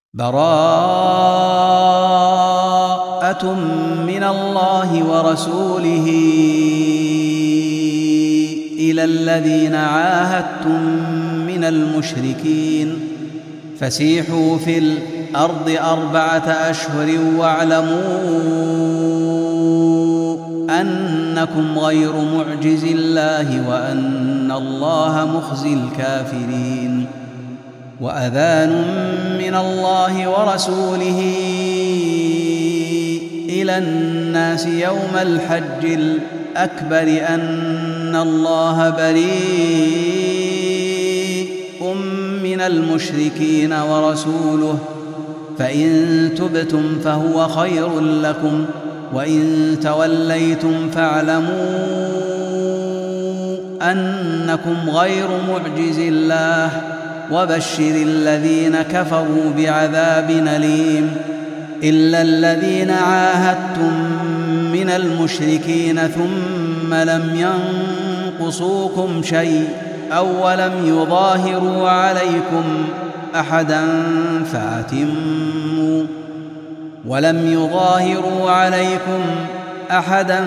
براءة من الله ورسوله إلى الذين عاهدتم من المشركين فسيحوا في الأرض 4 أشهر واعلموا أنكم غير معجز الله وأن الله مخزي الكافرين. وأذان من الله ورسوله إلى الناس يوم الحج الأكبر أن الله بريء من المشركين ورسوله فإن تبتم فهو خير لكم وإن توليتم فاعلموا أنكم غير معجز الله وبشر الذين كفروا بعذاب أليم. إلا الذين عاهدتم من المشركين ثم لم ينقصوكم شيء أو ولم يظاهروا عليكم أحدا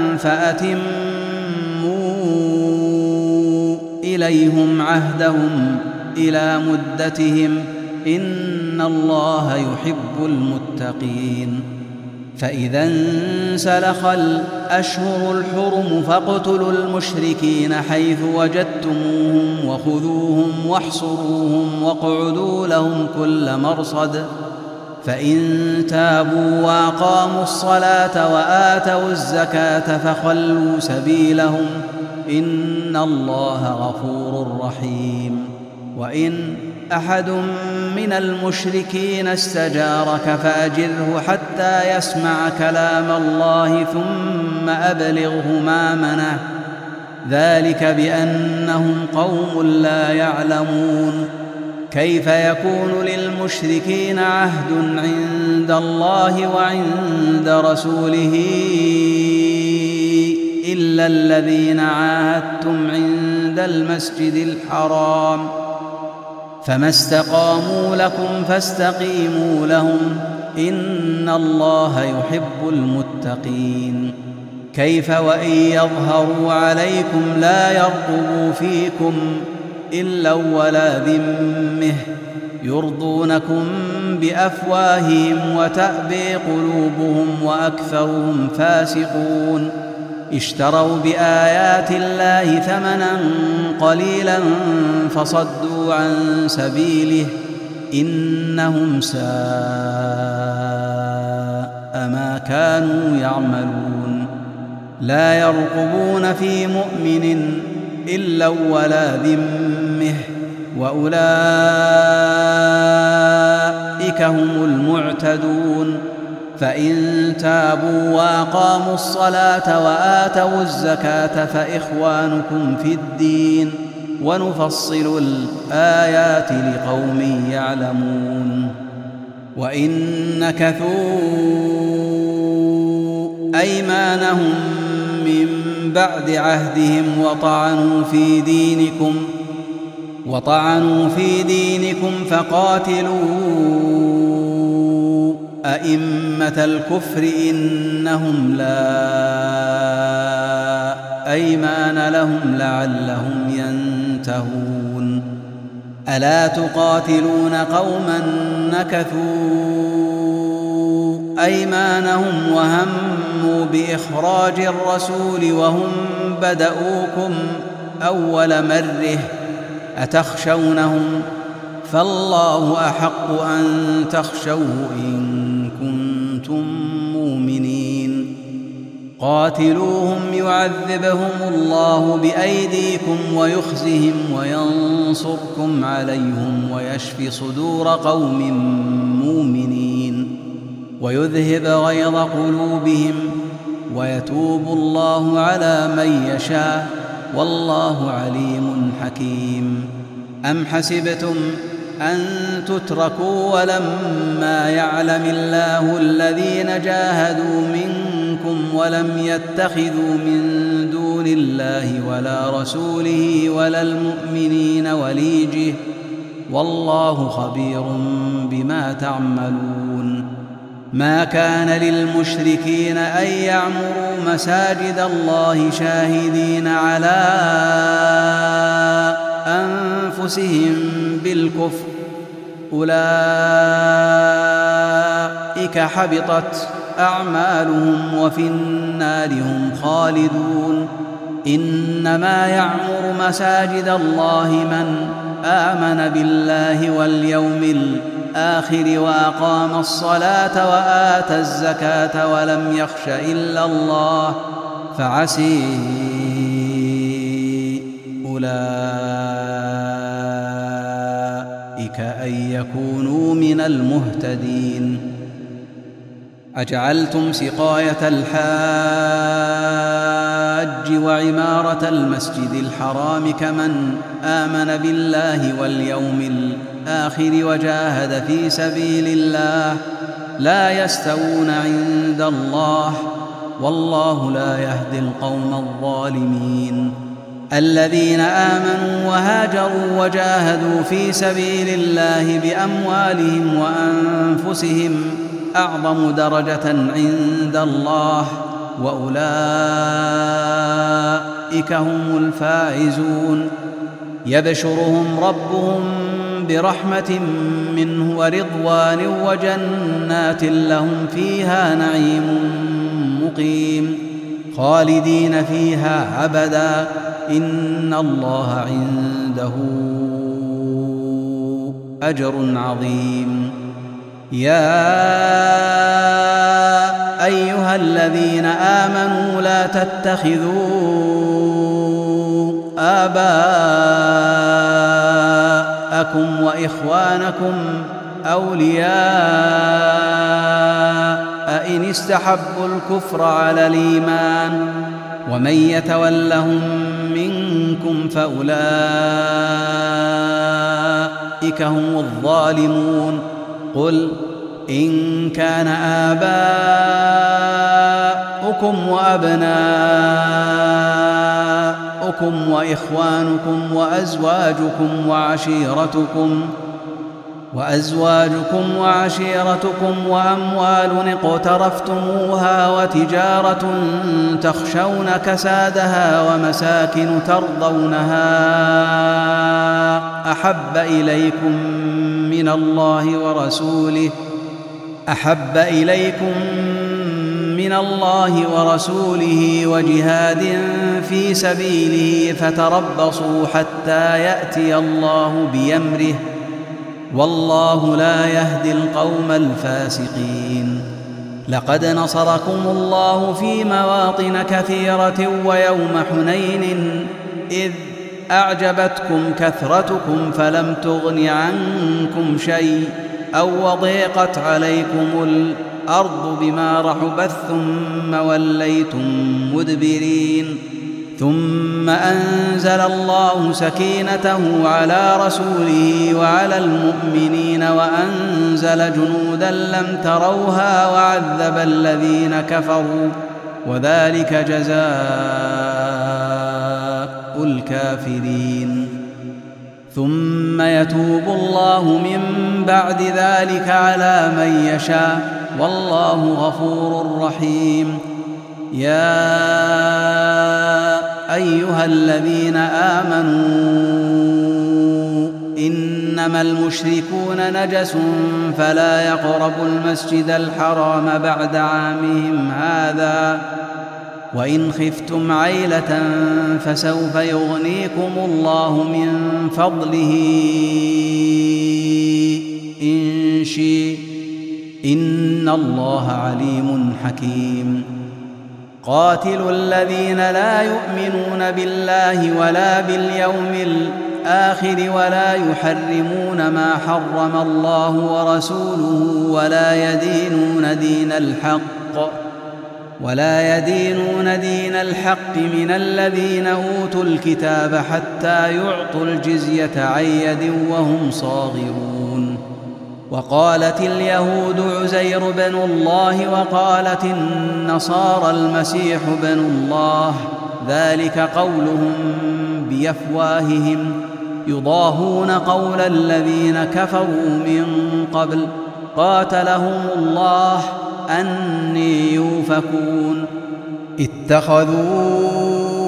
فأتموا إليهم عهدهم إلى مدتهم إن الله يحب المتقين. فإذا انسلخ الأشهر الحرم فاقتلوا المشركين حيث وجدتموهم وخذوهم واحصروهم واقعدوا لهم كل مرصد فإن تابوا وأقاموا الصلاة وآتوا الزكاة فخلوا سبيلهم إن الله غفور رحيم. وإن أحد من المشركين استجارك فأجره حتى يسمع كلام الله ثم أبلغه مأمنه ذلك بأنهم قوم لا يعلمون. كيف يكون للمشركين عهد عند الله وعند رسوله إلا الذين عاهدتم عند المسجد الحرام فما استقاموا لكم فاستقيموا لهم إن الله يحب المتقين. كيف وإن يظهروا عليكم لا يرقبوا فيكم إلا ولا ذمة يرضونكم بأفواههم وتأبي قلوبهم وأكثرهم فاسقون. اشتروا بآيات الله ثمنا قليلا فصدوا عن سبيله إنهم ساء ما كانوا يعملون. لا يرقبون في مؤمن إلا ولا ذمة وأولئك هم المعتدون. فإن تابوا وأقاموا الصلاة وآتوا الزكاة فإخوانكم في الدين ونفصل الآيات لقوم يعلمون. وإن نكثوا أيمانهم من بعد عهدهم وطعنوا في دينكم فقاتلوا أئمة الكفر إنهم لا أيمان لهم لعلهم ينتهون. ألا تقاتلون قوما نكثوا أيمانهم وهموا بإخراج الرسول وهم بدؤوكم أول مرة أتخشونهم فالله أحق أن تخشوه إن كنتم مؤمنين. قاتلوهم يعذبهم الله بأيديكم ويخزهم وينصركم عليهم ويشفي صدور قوم مؤمنين ويذهب غيظ قلوبهم ويتوب الله على من يشاء والله عليم حكيم. أم حسبتم أن تتركوا ولما يعلم الله الذين جاهدوا منكم ولم يتخذوا من دون الله ولا رسوله ولا المؤمنين والله خبير بما تعملون. ما كان للمشركين أن يعمروا مساجد الله شاهدين على أنفسهم بالكفر، أولئك حبطت أعمالهم وفي النار هم خالدون. إنما يعمر مساجد الله من آمن بالله واليوم الآخر وأقام الصلاة وآتى الزكاة ولم يخش إلا الله، فعسي أولئك أن يكونوا من المهتدين. أجعلتم سقاية الحاج وعمارة المسجد الحرام كمن آمن بالله واليوم الآخر وجاهد في سبيل الله لا يستوون عند الله، والله لا يهدي القوم الظالمين. الذين آمنوا وهاجروا وجاهدوا في سبيل الله بأموالهم وأنفسهم أعظم درجة عند الله، وأولئك هم الفائزون. يبشرهم ربهم برحمة منه ورضوان وجنات لهم فيها نعيم مقيم خالدين فيها أبدا، إن الله عنده أجر عظيم. يا أيها الذين آمنوا لا تتخذوا آباءكم وإخوانكم أولياء إن استحبوا الكفر على الإيمان، ومن يتولهم منكم فأولئك هم الظالمون. قل إن كان آباؤكم وأبناؤكم وإخوانكم وأزواجكم وعشيرتكم وأموال اقترفتموها وتجارة تخشون كسادها ومساكن ترضونها أحب إليكم من الله ورسوله وجهاد في سبيله فتربصوا حتى يأتي الله بأمره، والله لا يهدي القوم الفاسقين. لقد نصركم الله في مواطن كثيرة ويوم حنين إذ أعجبتكم كثرتكم فلم تغن عنكم شيء أو وضيقت عليكم الأرض بما رحبت ثم وليتم مدبرين. ثم أنزل الله سكينته على رسوله وعلى المؤمنين وأنزل جنودا لم تروها وعذب الذين كفروا، وذلك جزاء الكافرين. ثم يتوب الله من بعد ذلك على من يشاء، والله غفور رحيم. يا أيها الذين آمنوا إنما المشركون نجس فلا يقربوا المسجد الحرام بعد عامهم هذا، وإن خفتم عيلة فسوف يغنيكم الله من فضله إن شاء، إن الله عليم حكيم. قاتلوا الذين لا يؤمنون بالله ولا باليوم الآخر ولا يحرمون ما حرم الله ورسوله ولا يدينون دين الحق من الذين أوتوا الكتاب حتى يعطوا الجزية عن يد وهم صاغرون. وقالت اليهود عزير بن الله وقالت النصارى المسيح بن الله، ذلك قولهم بأفواههم، يضاهون قول الذين كفروا من قبل قاتلهم الله أني يؤفكون اتخذوا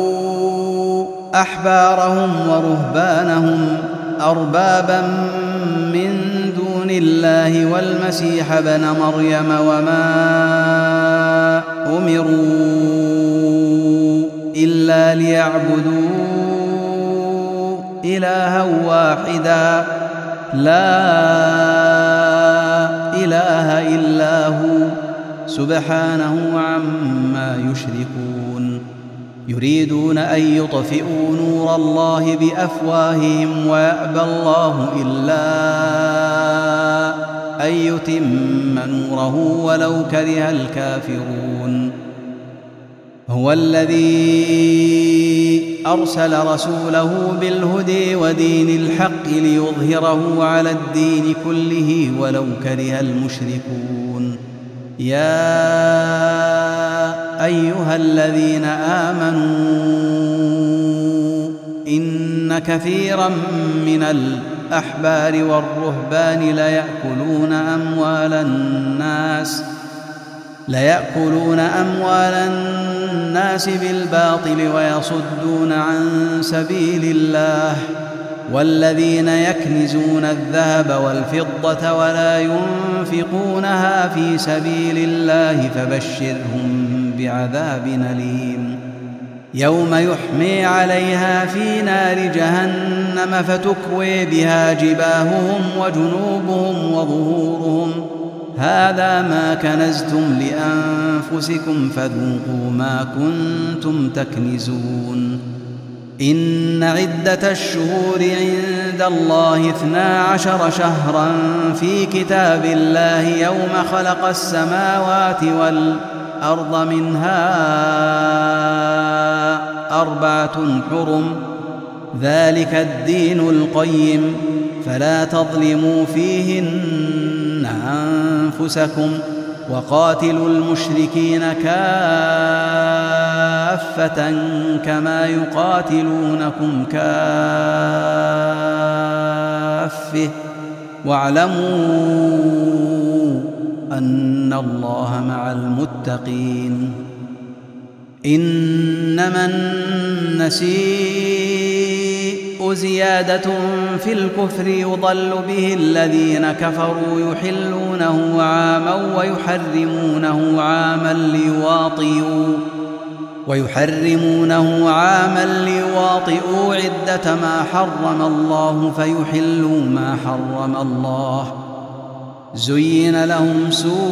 أحبارهم ورهبانهم أربابا من دون الله والمسيح ابن مريم وما أمروا إلا ليعبدوا إلها واحدا لا إله إلا هو سبحانه عما يشركون يريدون أن يطفئوا نور الله بأفواههم ويأبى الله إلا أن يتم نوره ولو كره الكافرون هو الذي أرسل رسوله بالهدى ودين الحق ليظهره على الدين كله ولو كره المشركون يا أيها الذين آمنوا إن كثيرا من الأحبار والرهبان ليأكلون أموال الناس بالباطل ويصدون عن سبيل الله والذين يكنزون الذهب والفضة ولا ينفقونها في سبيل الله فبشرهم بعذاب أليم يوم يحمي عليها في نار جهنم فتكوي بها جباههم وجنوبهم وظهورهم هذا ما كنزتم لأنفسكم فذوقوا ما كنتم تكنزون إن عدة الشهور عند الله 12 شهرا في كتاب الله يوم خلق السماوات والأرض منها 4 حرم ذلك الدين القيم فلا تظلموا فيهن أنفسكم وقاتلوا المشركين كافة كما يقاتلونكم كافة واعلموا أن الله مع المتقين إنما النسيء زيادة في الكفر يضل به الذين كفروا يحلونه عاما ويحرمونه عاما ليواطئوا عدة ما حرم الله فيحلوا ما حرم الله زين لهم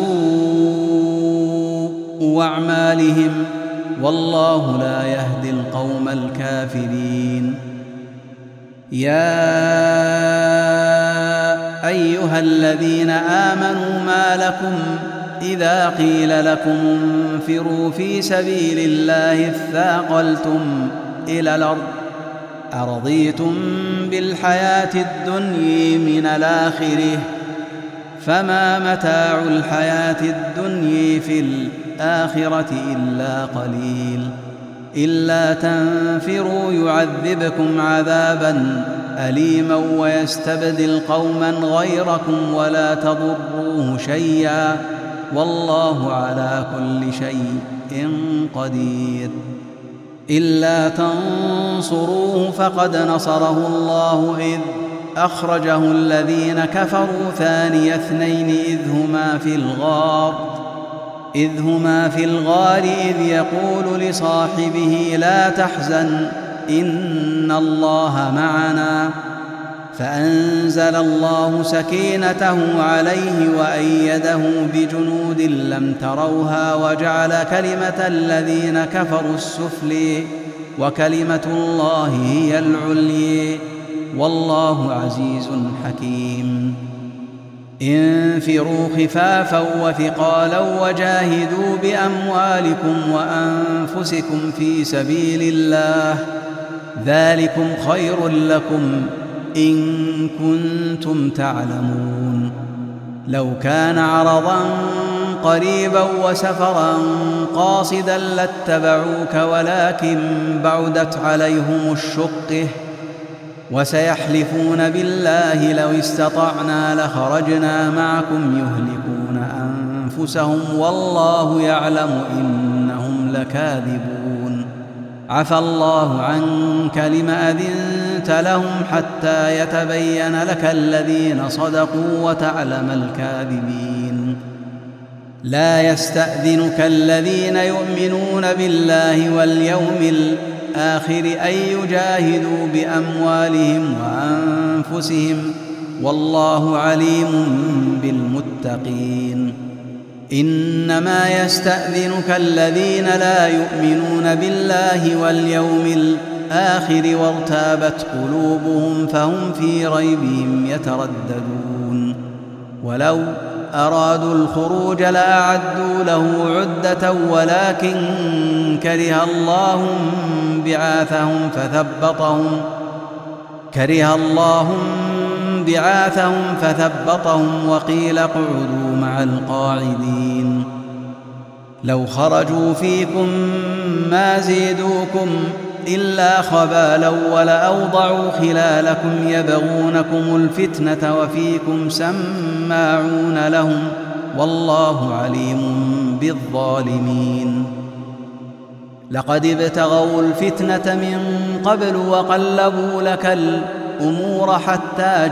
سوء أعمالهم والله لا يهدي القوم الكافرين يا أيها الذين آمنوا ما لكم إذا قيل لكم انفروا في سبيل الله اثاقلتم إلى الأرض أرضيتم بالحياة الدنيا من الآخرة فما متاع الحياة الدنيا في الآخرة إلا قليل إلا تنفروا يعذبكم عذابا أليما ويستبدل قوما غيركم ولا تضروه شيئا والله على كل شيء قدير إلا تنصروه فقد نصره الله إذ أخرجه الذين كفروا ثاني اثنين إذ هما في الغار إذ يقول لصاحبه لا تحزن إن الله معنا فأنزل الله سكينته عليه وأيده بجنود لم تروها وجعل كلمة الذين كفروا السفلى وكلمة الله هي العليا والله عزيز حكيم انفروا خفافا وثقالا وجاهدوا بأموالكم وأنفسكم في سبيل الله ذلكم خير لكم إن كنتم تعلمون لو كان عرضا قريبا وسفرا قاصدا لاتبعوك ولكن بعدت عليهم الشقة وسيحلفون بالله لو استطعنا لخرجنا معكم يهلكون أنفسهم والله يعلم إنهم لكاذبون. عفى الله عنك لم أذنت لهم حتى يتبين لك الذين صدقوا وتعلم الكاذبين. لا يستأذنك الذين يؤمنون بالله واليوم الآخر أن يجاهدوا بأموالهم وأنفسهم والله عليم بالمتقين. إنما يستأذنك الذين لا يؤمنون بالله واليوم الآخر وارتابت قلوبهم فهم في ريبهم يترددون. ولو أرادوا الخروج لأعدوا له عدة ولكن كره الله بعاثهم فثبطهم وقيل اقعدوا مع القاعدين. لو خرجوا فيكم ما زيدوكم إلا خبالا ولأوضعوا خلالكم يبغونكم الفتنة وفيكم سماعون لهم والله عليم بالظالمين. لقد ابتغوا الفتنة من قبل وقلبوا لك الأمور حتى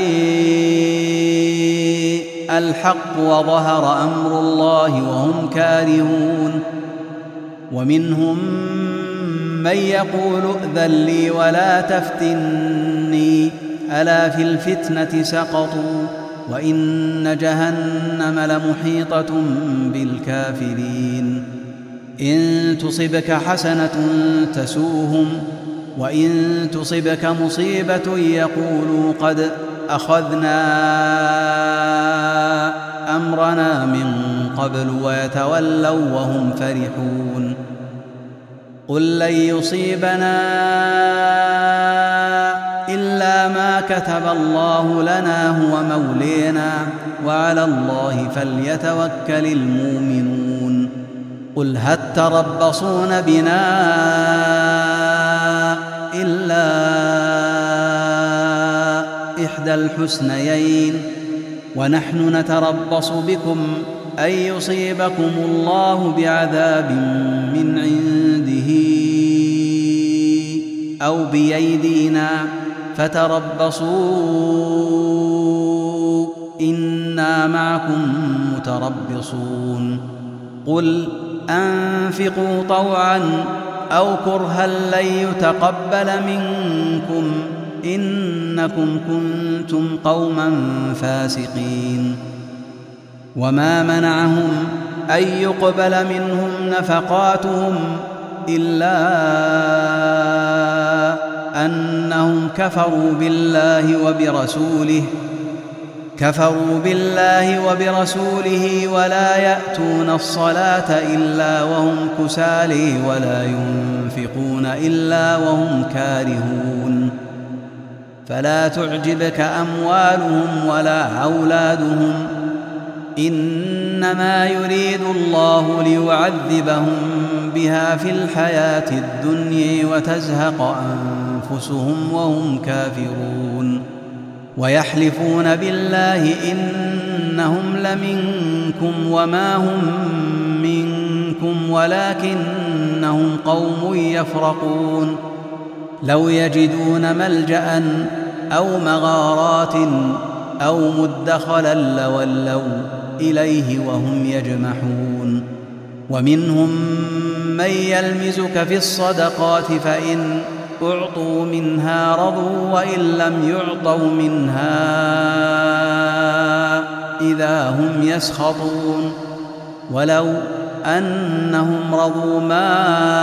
جاء الحق وظهر أمر الله وهم كارهون. ومنهم من يقول ائذن لي ولا تفتني ألا في الفتنة سقطوا وإن جهنم لمحيطة بالكافرين. إن تصبك حسنة تسوهم وإن تصبك مصيبة يقولوا قد أخذنا أمرنا من قبل ويتولوا وهم فرحون. قل لن يصيبنا إلا ما كتب الله لنا هو مولينا وعلى الله فليتوكل المؤمنون. قل هل تربصون بنا إلا إحدى الحسنيين ونحن نتربص بكم أن يصيبكم الله بعذاب من عنده أو بأيدينا فتربصوا إنا معكم متربصون. قل أنفقوا طوعا أو كرها لن يتقبل منكم إنكم كنتم قوما فاسقين. وما منعهم أن يقبل منهم نفقاتهم إلا أنهم كفروا بالله وبرسوله ولا يأتون الصلاة إلا وهم كسالى ولا ينفقون إلا وهم كارهون. فلا تعجبك أموالهم ولا أولادهم إنما يريد الله ليعذبهم بها في الحياة الدنيا وتزهق أنفسهم وهم كافرون. ويحلفون بالله إنهم لمنكم وما هم منكم ولكنهم قوم يفرقون. لو يجدون ملجأ أو مغارات أو مدخلا لولوا إليه وهم يجمحون. ومنهم من يلمزك في الصدقات فإن أعطوا منها رضوا وإن لم يعطوا منها إذا هم يسخطون. ولو أنهم رضوا ما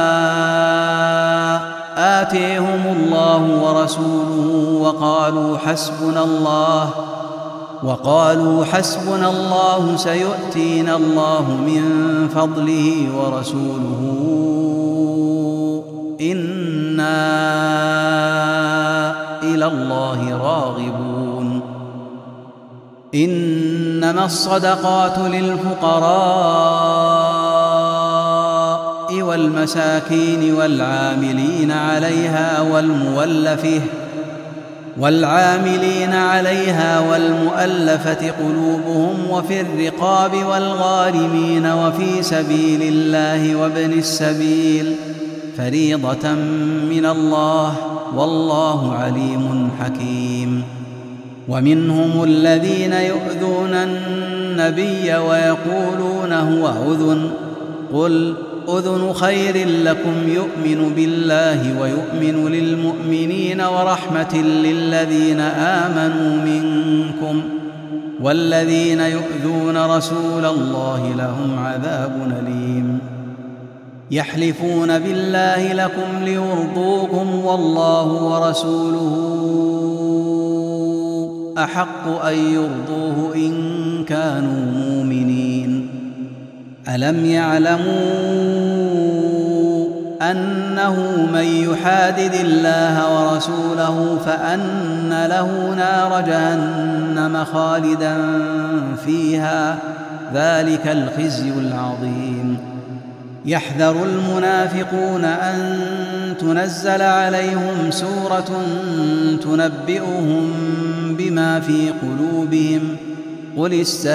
آتيهم الله ورسوله وقالوا حسبنا الله سيؤتينا الله من فضله ورسوله إنا إلى الله راغبون. إنما الصدقات للفقراء والمساكين والعاملين عليها والعاملين عليها والمؤلفة قلوبهم وفي الرقاب والغارمين وفي سبيل الله وابن السبيل فريضة من الله والله عليم حكيم. ومنهم الذين يؤذون النبي ويقولون هو أذن قل أذن خير لكم يؤمن بالله ويؤمن للمؤمنين ورحمة للذين آمنوا منكم والذين يؤذون رسول الله لهم عذاب أليم. يحلفون بالله لكم ليرضوكم والله ورسوله أحق أن يرضوه إن كانوا مؤمنين. ألم يعلموا أنه من يحادد الله ورسوله فأن له نار جهنم خالدا فيها ذلك الخزي العظيم. يحذر المنافقون أن تنزل عليهم سورة تنبئهم بما في قلوبهم قل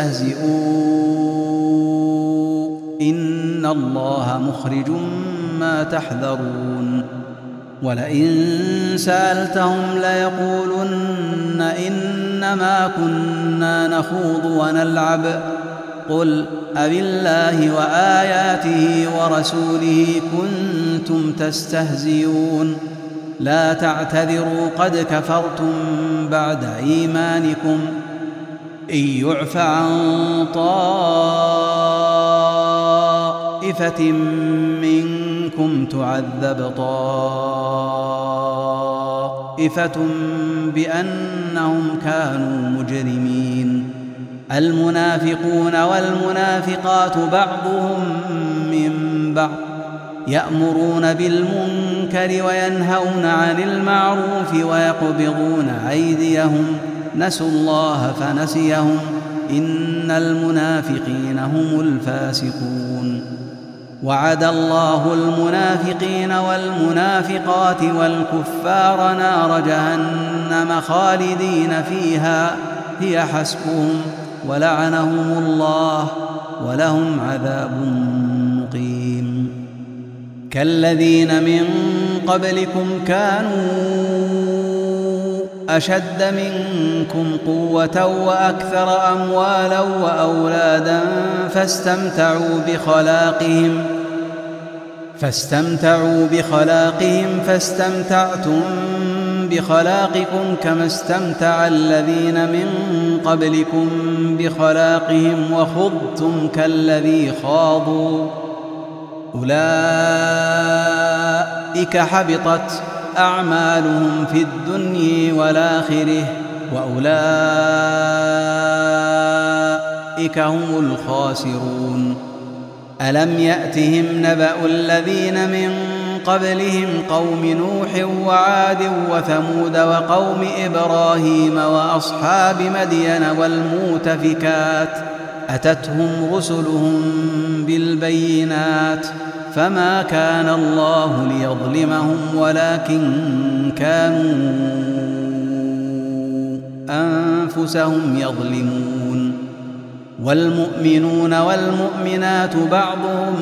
استهزئوا إن الله مخرج ما تحذرون. ولئن سألتهم ليقولن إنما كنا نخوض ونلعب قل أبالله وآياته ورسوله كنتم تستهزئون لا تعتذروا قد كفرتم بعد إيمانكم إن يعف عن طائفة منكم تعذب طائفة بأنهم كانوا مجرمين. المنافقون والمنافقات بعضهم من بعض يأمرون بالمنكر وينهون عن المعروف ويقبضون أيديهم نسوا الله فنسيهم إن المنافقين هم الفاسقون. وعد الله المنافقين والمنافقات والكفار نار جهنم خالدين فيها هي حسبهم ولعنهم الله ولهم عذاب مقيم. كالذين من قبلكم كانوا أشد منكم قوة وأكثر أموالا وأولادا فاستمتعوا بخلاقهم فاستمتعتم بخلاقكم كما استمتع الذين من قبلكم بخلاقهم وخضتم كالذي خاضوا أولئك حبطت أعمالهم في الدنيا والآخرة وأولئك هم الخاسرون. ألم يأتهم نبأ الذين من قبلهم قوم نوح وعاد وثمود وقوم إبراهيم وأصحاب مدين والمؤتفكات أتتهم رسلهم بالبينات فما كان الله ليظلمهم ولكن كانوا أنفسهم يظلمون. والمؤمنون والمؤمنات بعضهم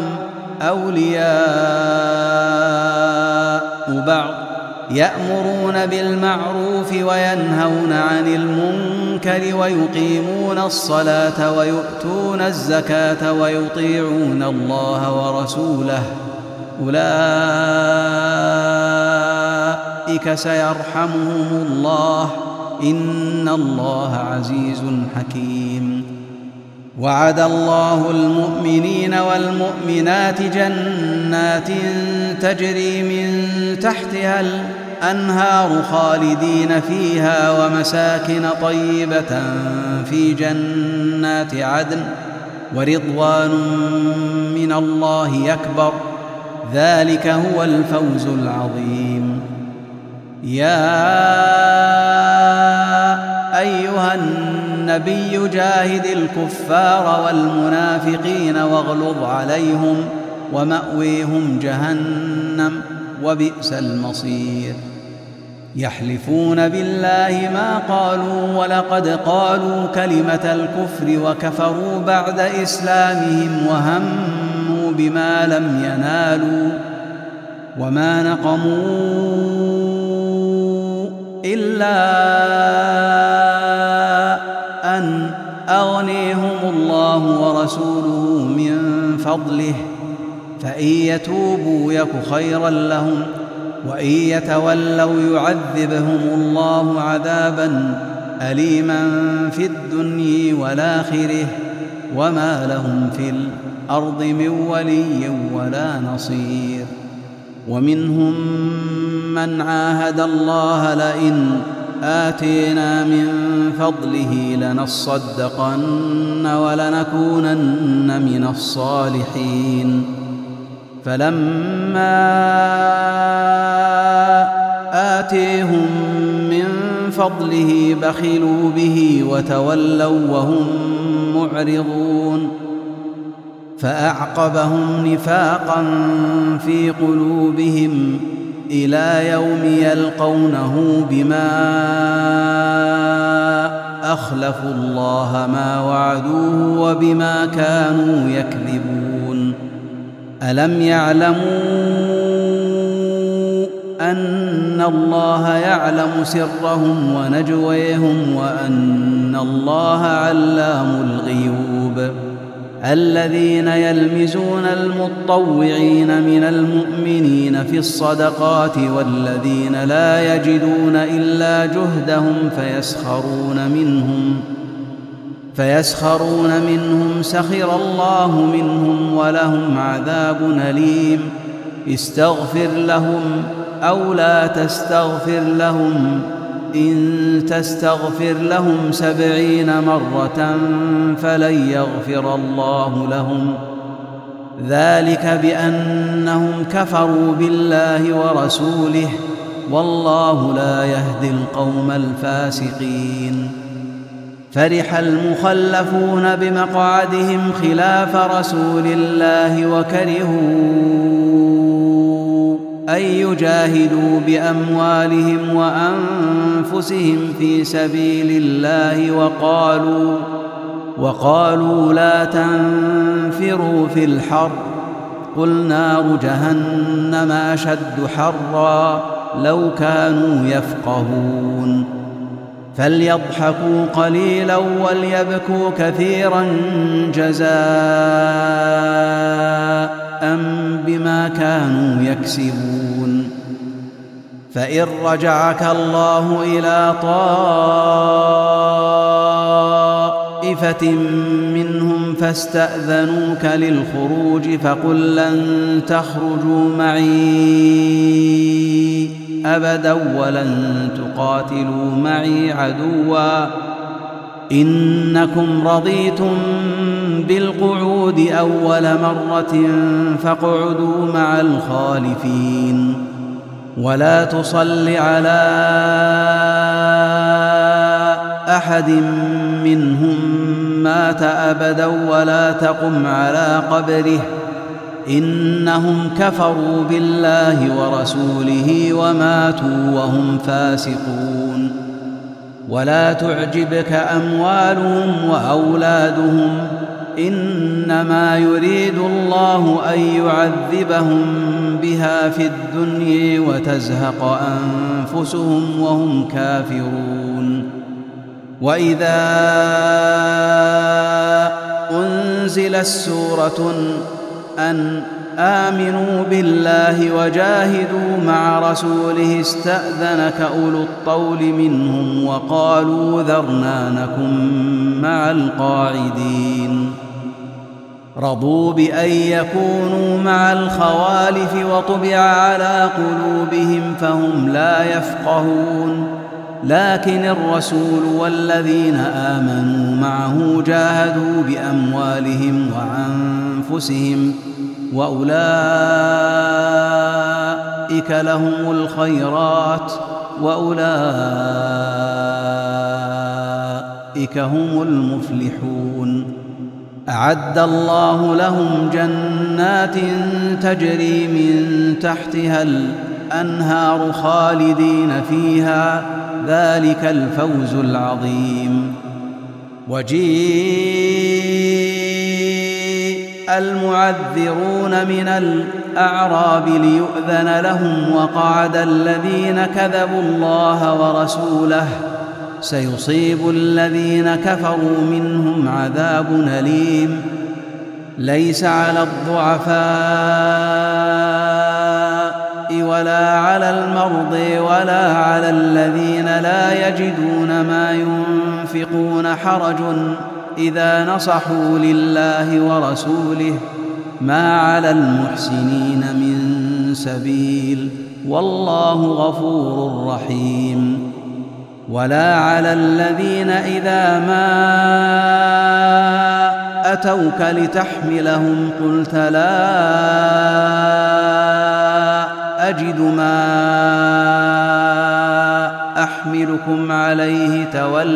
أولياء بعض يأمرون بالمعروف وينهون عن المنكر ويقيمون الصلاة ويؤتون الزكاة ويطيعون الله ورسوله أولئك سيرحمهم الله إن الله عزيز حكيم. وعد الله المؤمنين والمؤمنات جنات تجري من تحتها الأنهار خالدين فيها ومساكن طيبة في جنات عدن ورضوان من الله أكبر ذلك هو الفوز العظيم. يا أيها النبي جاهد الكفار والمنافقين واغلظ عليهم ومأويهم جهنم وبئس المصير. يحلفون بالله ما قالوا ولقد قالوا كلمة الكفر وكفروا بعد إسلامهم وهموا بما لم ينالوا وما نقموا إلا أن أغنيهم الله ورسوله من فضله فإن يتوبوا يك خيرا لهم وإن يتولوا يعذبهم الله عذابا أليما في الدنيا والآخرة وما لهم في الأرض من ولي ولا نصير. ومنهم من عاهد الله لئن آتينا من فضله لنصدقن ولنكونن من الصالحين فلما آتيهم من فضله بخلوا به وتولوا وهم معرضون فأعقبهم نفاقا في قلوبهم إلى يوم يلقونه بما أخلفوا الله ما وعدوه وبما كانوا يكذبون. ألم يعلموا أن الله يعلم سرهم ونجويهم وأن الله علام الغيوب. الذين يلمزون المطوعين من المؤمنين في الصدقات والذين لا يجدون إلا جهدهم فيسخرون منهم سخر الله منهم ولهم عذاب أليم. استغفر لهم أو لا تستغفر لهم إن تستغفر لهم 70 مرة فلن يغفر الله لهم ذلك بأنهم كفروا بالله ورسوله والله لا يهدي القوم الفاسقين. فرح المخلفون بمقعدهم خلاف رسول الله وكرهوا أن يجاهدوا بأموالهم وأنفسهم في سبيل الله وقالوا لا تنفروا في الحر قل نار جهنم أشد حرا لو كانوا يفقهون. فليضحكوا قليلا وليبكوا كثيرا جزاء بما كانوا يكسبون. فإن رجعك الله إلى طائفة منهم فاستأذنوك للخروج فقل لن تخرجوا معي أبدا ولن تقاتلوا معي عدوا إنكم رضيتم بالقعود أول مرة فاقعدوا مع الخالفين ولا تصل على أحد منهم مات أبدا ولا تقم على قبره إنهم كفروا بالله ورسوله وماتوا وهم فاسقون. ولا تعجبك أموالهم وأولادهم إنما يريد الله أن يعذبهم بها في الدنيا وتزهق أنفسهم وهم كافرون. وإذا أنزلت سورة أن آمنوا بالله وجاهدوا مع رسوله استأذنك أولو الطول منهم وقالوا ذرنا نكن مع القاعدين. رضوا بأن يكونوا مع الخوالف وطبع على قلوبهم فهم لا يفقهون. لكن الرسول والذين آمنوا معه جاهدوا بأموالهم وأنفسهم وأولئك لهم الخيرات وأولئك هم المفلحون. أعد الله لهم جنات تجري من تحتها أنهار خالدين فيها ذلك الفوز العظيم. وجيء المعذرون من الأعراب ليؤذن لهم وقعد الذين كذبوا الله ورسوله سيصيب الذين كفروا منهم عذاب أليم. ليس على الضعفاء ولا على المرضى ولا على الذين لا يجدون ما ينفقون حرج إذا نصحوا لله ورسوله ما على المحسنين من سبيل والله غفور رحيم. ولا على الذين إذا ما أتوك لتحملهم قلت لا أجد ما أحملكم عليه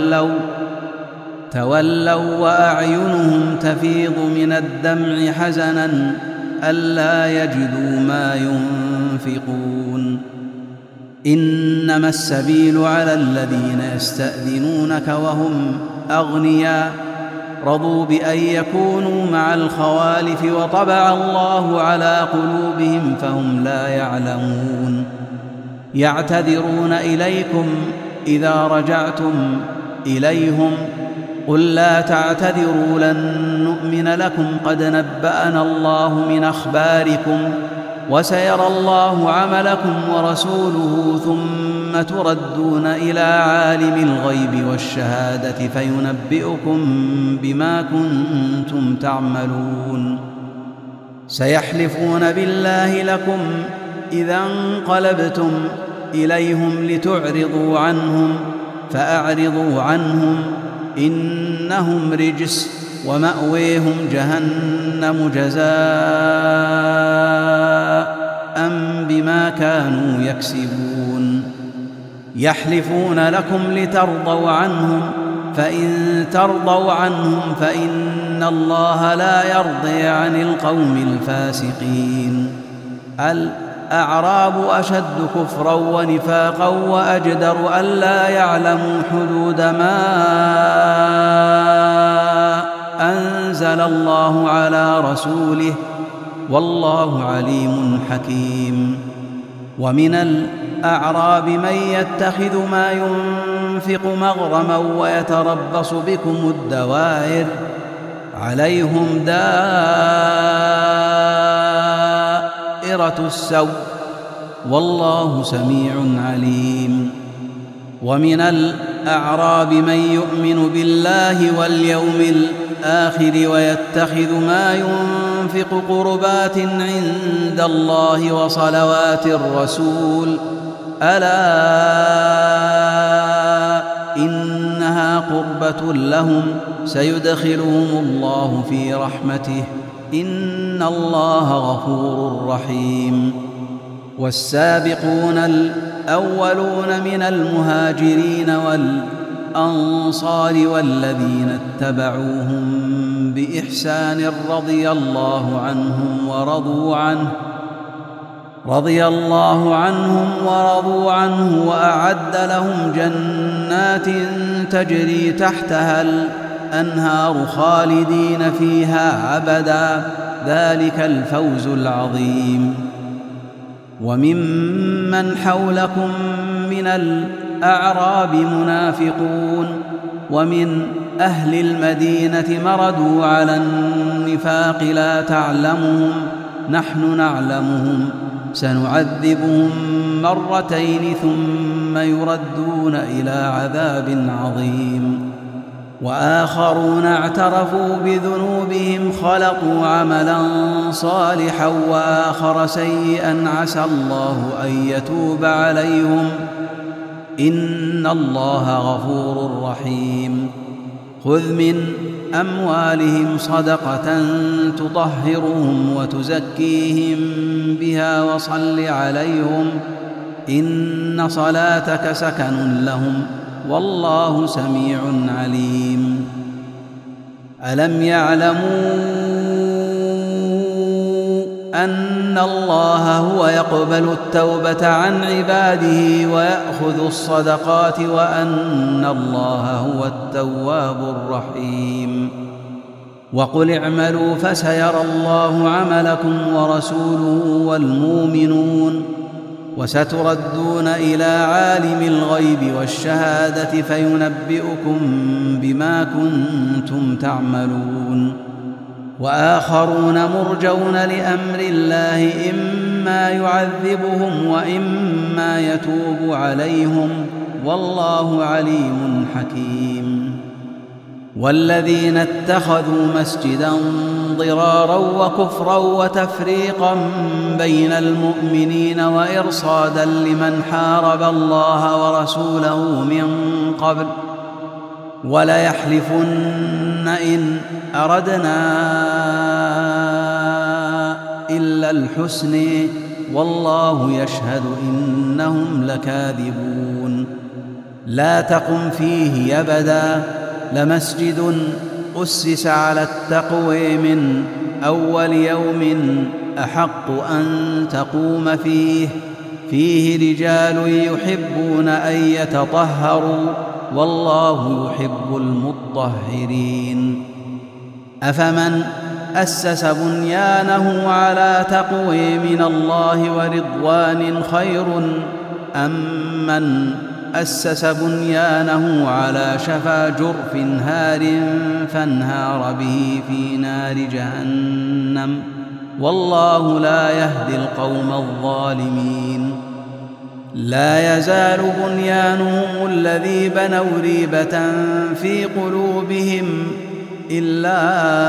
تولوا وأعينهم تفيض من الدمع حزنا ألا يجدوا ما ينفقون. إنما السبيل على الذين يستأذنونك وهم أغنياء رضوا بأن يكونوا مع الخوالف وطبع الله على قلوبهم فهم لا يعلمون. يعتذرون إليكم إذا رجعتم إليهم قل لا تعتذروا لن نؤمن لكم قد نبأنا الله من أخباركم وسيرى الله عملكم ورسوله ثم تردون إلى عالم الغيب والشهادة فينبئكم بما كنتم تعملون. سيحلفون بالله لكم إذا انقلبتم إليهم لتعرضوا عنهم فأعرضوا عنهم إنهم رجس ومأويهم جهنم جزاء بما كانوا يكسبون. يحلفون لكم لترضوا عنهم فإن ترضوا عنهم فإن الله لا يرضي عن القوم الفاسقين. الأعراب أشد كفرا ونفاقا وأجدر ألا يعلموا حدود ما أنزل الله على رسوله والله عليم حكيم. ومن الأعراب من يتخذ ما ينفق مغرما ويتربص بكم الدوائر عليهم دائرة السوء والله سميع عليم. ومن الأعراب من يؤمن بالله واليوم الآخر ويتخذ ما ينفق قربات عند الله وصلوات الرسول ألا إنها قربة لهم سيدخلهم الله في رحمته إن الله غفور رحيم. والسابقون الأولون من المهاجرين والأنصار والذين اتبعوهم بإحسان رضي الله عنهم ورضوا عنه وأعد لهم جنات تجري تحتها الأنهار خالدين فيها أبدا ذلك الفوز العظيم. وممن حولكم من الأعراب منافقون ومن أهل المدينة مردوا على النفاق لا تعلمهم نحن نعلمهم سنعذبهم مرتين ثم يردون إلى عذاب عظيم. وآخرون اعترفوا بذنوبهم خلقوا عملا صالحا وآخر سيئا عسى الله أن يتوب عليهم إن الله غفور رحيم. خذ من أموالهم صدقة تطهرهم وتزكيهم بها وصل عليهم إن صلاتك سكن لهم والله سميع عليم. ألم يعلموا أن الله هو يقبل التوبة عن عباده ويأخذ الصدقات وأن الله هو التواب الرحيم. وقل اعملوا فسيرى الله عملكم ورسوله والمؤمنون وستردون إلى عالم الغيب والشهادة فينبئكم بما كنتم تعملون. وآخرون مرجون لأمر الله إما يعذبهم وإما يتوب عليهم والله عليم حكيم. والذين اتخذوا مسجدا ضرارا وكفرا وتفريقا بين المؤمنين وإرصادا لمن حارب الله ورسوله من قبل وليحلفن إن أردنا إلا الحسن والله يشهد إنهم لكاذبون. لا تقم فيه أبدا لمسجد أسس على التقوى من أول يوم أحق أن تقوم فيه رجال يحبون أن يتطهروا والله يحب المطهرين. أفمن أسس بنيانه على تقوى من الله ورضوان خير أم من أسس بنيانه على شفا جرف هار فانهار به في نار جهنم والله لا يهدي القوم الظالمين. لا يزال بنيانهم الذي بنوا ريبة في قلوبهم إلا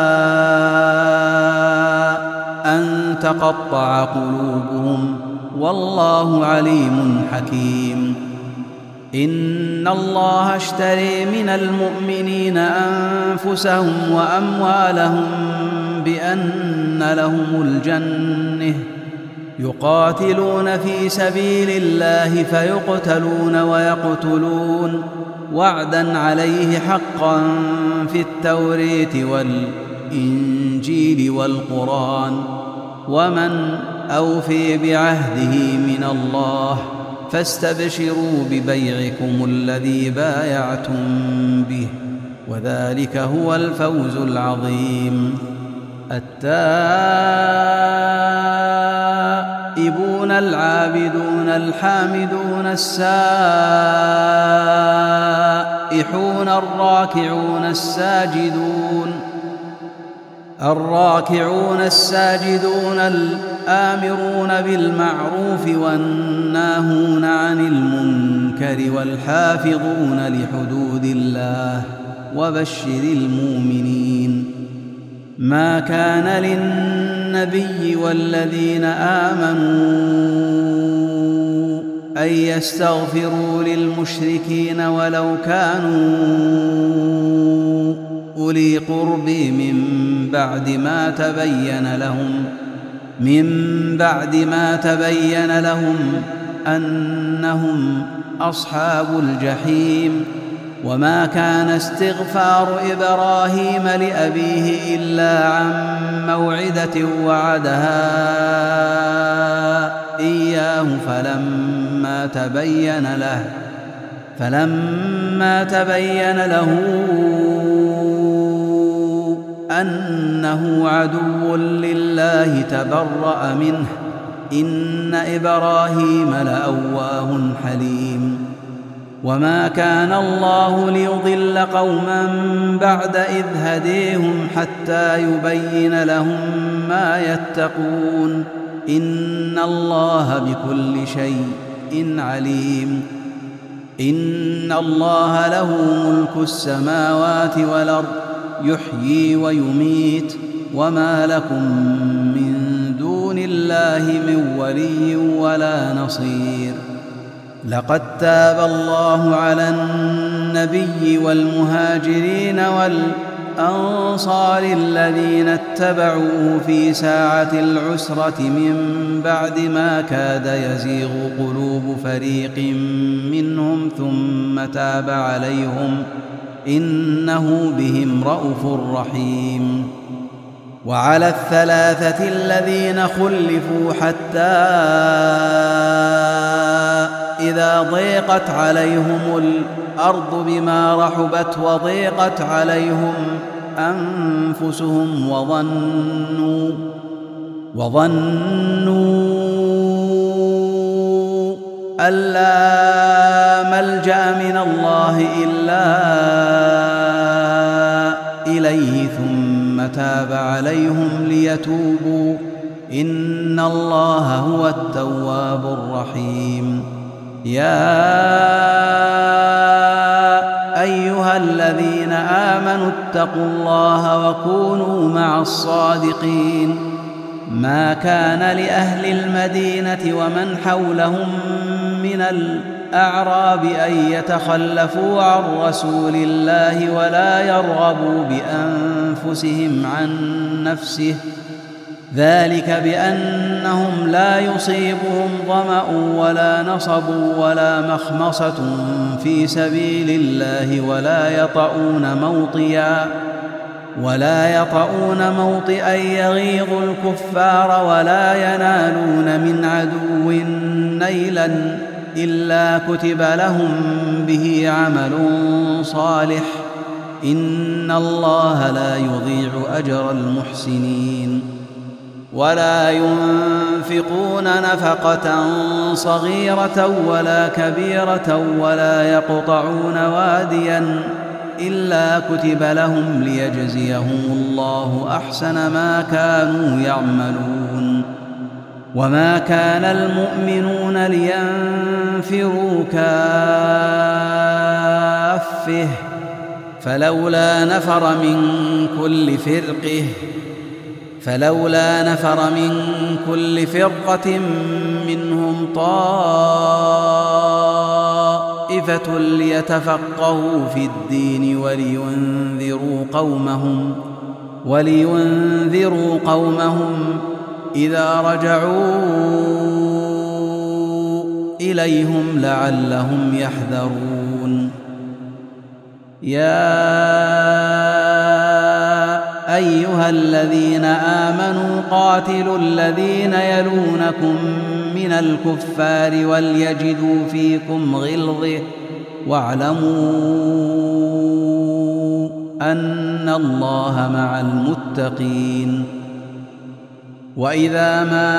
أن تقطع قلوبهم والله عليم حكيم. إن الله اشتري من المؤمنين أنفسهم وأموالهم بأن لهم الجنة يقاتلون في سبيل الله فيقتلون ويقتلون وعدا عليه حقا في التوراة والإنجيل والقرآن ومن أوفي بعهده من الله فاستبشروا ببيعكم الذي بايعتم به وذلك هو الفوز العظيم. التائبون العابدون الحامدون السائحون الراكعون الساجدون الآمرون بالمعروف والناهون عن المنكر والحافظون لحدود الله وبشر المؤمنين. ما كان للنبي والذين آمنوا أن يستغفروا للمشركين ولو كانوا أولي قرب من بعد ما تبين لهم أنهم أصحاب الجحيم. وما كان استغفار إبراهيم لأبيه إلا عن موعدة وعدها إياه فلما تبين له أنه عدو لله تبرأ منه إن إبراهيم لأواه حليم. وما كان الله ليضل قوما بعد إذ هديهم حتى يبين لهم ما يتقون إن الله بكل شيء عليم. إن الله له ملك السماوات والأرض يحيي ويميت وما لكم من دون الله من ولي ولا نصير. لقد تاب الله على النبي والمهاجرين والأنصار الذين اتبعوه في ساعة العسرة من بعد ما كاد يزيغ قلوب فريق منهم ثم تاب عليهم إنه بهم رءوف رحيم. وعلى الثلاثة الذين خلفوا حتى إذا ضيقت عليهم الأرض بما رحبت وضيقت عليهم أنفسهم وظنوا أن لا ملجأ من الله إلا إليه ثم تاب عليهم ليتوبوا إن الله هو التواب الرحيم. يا أيها الذين آمنوا اتقوا الله وكونوا مع الصادقين. ما كان لأهل المدينة ومن حولهم من الأعراب أن يتخلفوا عن رسول الله ولا يرغبوا بأنفسهم عن نفسه، ذلك بأنهم لا يصيبهم ظمأ ولا نصب ولا مخمصة في سبيل الله ولا يطؤون موطئا يغيظ الكفار ولا ينالون من عدو نيلا إلا كتب لهم به عمل صالح إن الله لا يضيع أجر المحسنين. ولا ينفقون نفقة صغيرة ولا كبيرة ولا يقطعون واديا إلا كتب لهم ليجزيهم الله أحسن ما كانوا يعملون. وما كان المؤمنون لينفروا كافة فلولا نفر من كل فرقة منهم طائفة ليتفقهوا في الدين ولينذروا قومهم إذا رجعوا إليهم لعلهم يحذرون. يا أيها الذين آمنوا قاتلوا الذين يلونكم من الكفار وليجدوا فيكم غلظة واعلموا أن الله مع المتقين. وإذا ما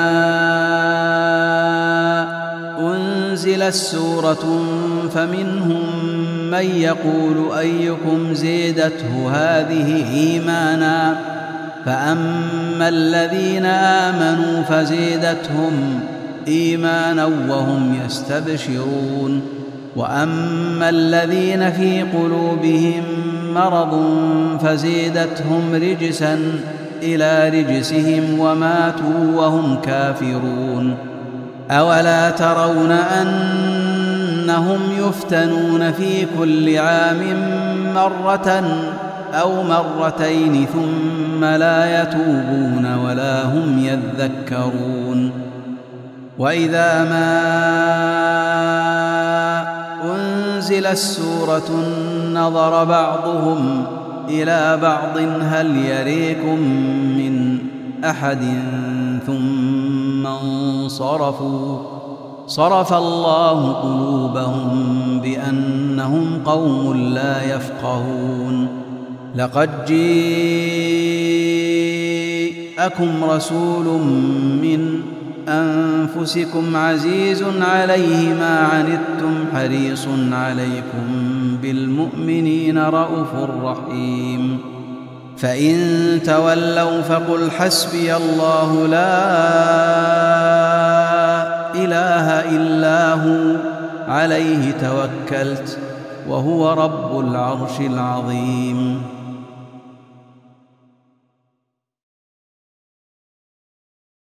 أنزلت سورة فمنهم من يقول أيكم زيدته هذه إيمانا فأما الذين آمنوا فزيدتهم إيمانا وهم يستبشرون وأما الذين في قلوبهم مرض فزيدتهم رجسا إلى رجسهم وماتوا وهم كافرون. أولا ترون أنهم يفتنون في كل عام مرة أو مرتين ثم لا يتوبون ولا هم يذكرون. وإذا ما أنزلت سورة نظر بعضهم إلى بعض هل يريكم من أحد ثم انصرفوا صرف الله قلوبهم بأنهم قوم لا يفقهون. لقد جاءكم رسول من أنفسكم عزيز عليه ما عنتم حريص عليكم بالمؤمنين رءوف رحيم. فإن تولوا فقل حسبي الله لا إله إلا هو عليه توكلت وهو رب العرش العظيم.